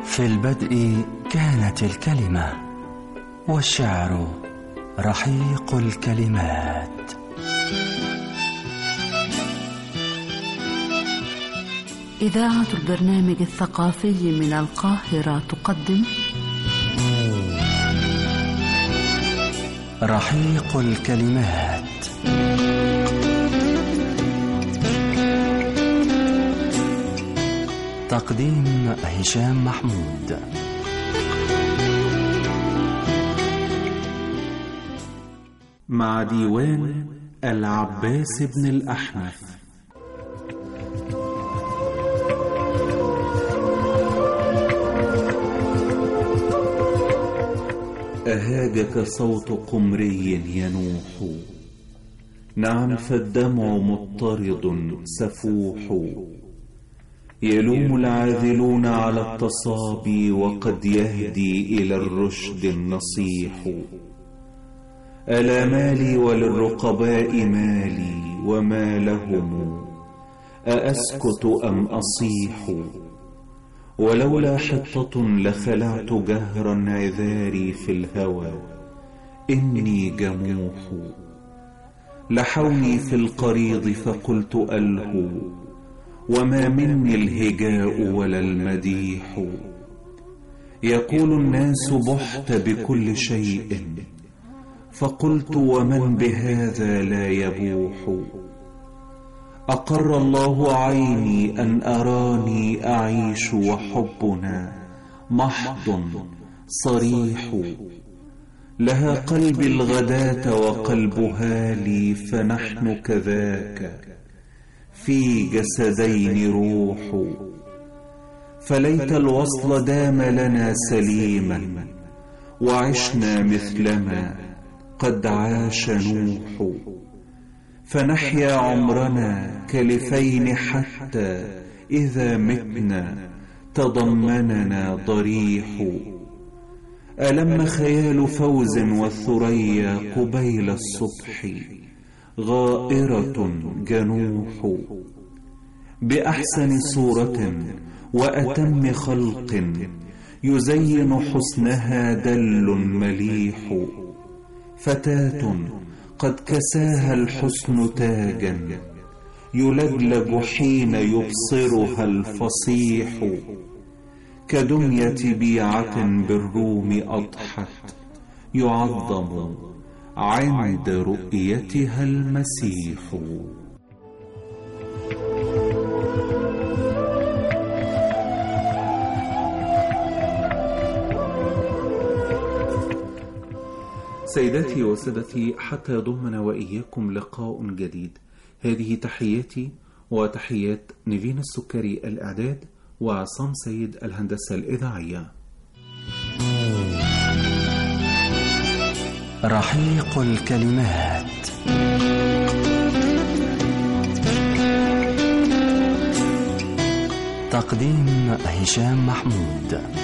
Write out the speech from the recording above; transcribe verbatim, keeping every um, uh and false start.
في البدء كانت الكلمة، والشعر رحيق الكلمات. إذاعة البرنامج الثقافي من القاهرة تقدم رحيق الكلمات. تقديم هشام محمود. مع ديوان العباس بن الأحنف. أهاجك صوت قمري ينوح، نعم فالدمع مضطرد سفوح، يلوم العاذلون على التصابي وقد يهدي إلى الرشد النصيح. ألا مالي وللرقباء مالي وما لهم، أأسكت أم أصيح؟ ولولا حطة لخلعت جهرا عذاري في الهوى، إني جموح. لحوني في القريض فقلت ألهو، وما مني الهجاء ولا المديح. يقول الناس بحت بكل شيء، فقلت ومن بهذا لا يبوح. أقر الله عيني أن أراني أعيش، وحبنا محض صريح. لها قلبي الغداة وقلبها لي، فنحن كذاك في جسدين روح. فليت الوصل دام لنا سليما، وعشنا مثلما قد عاش نوح. فنحيا عمرنا كلفين، حتى إذا متنا تضمننا ضريح. ألم خيال فوز والثريا قبيل الصبح، غائرة جنوح. بأحسن صورة وأتم خلق، يزين حسنها دل مليح. فتاة قد كساها الحسن تاجا، يلجلج حين يبصرها الفصيح. كدمية بيعة بالروم أضحت، يعظم عند رؤيتها المسيح. سيداتي وسادتي، حتى يضمنا وإياكم لقاء جديد. هذه تحياتي وتحيات نيفين السكري الإعداد، وعصام سيد الهندسة الإذاعية. رحيق الكلمات. تقديم هشام محمود.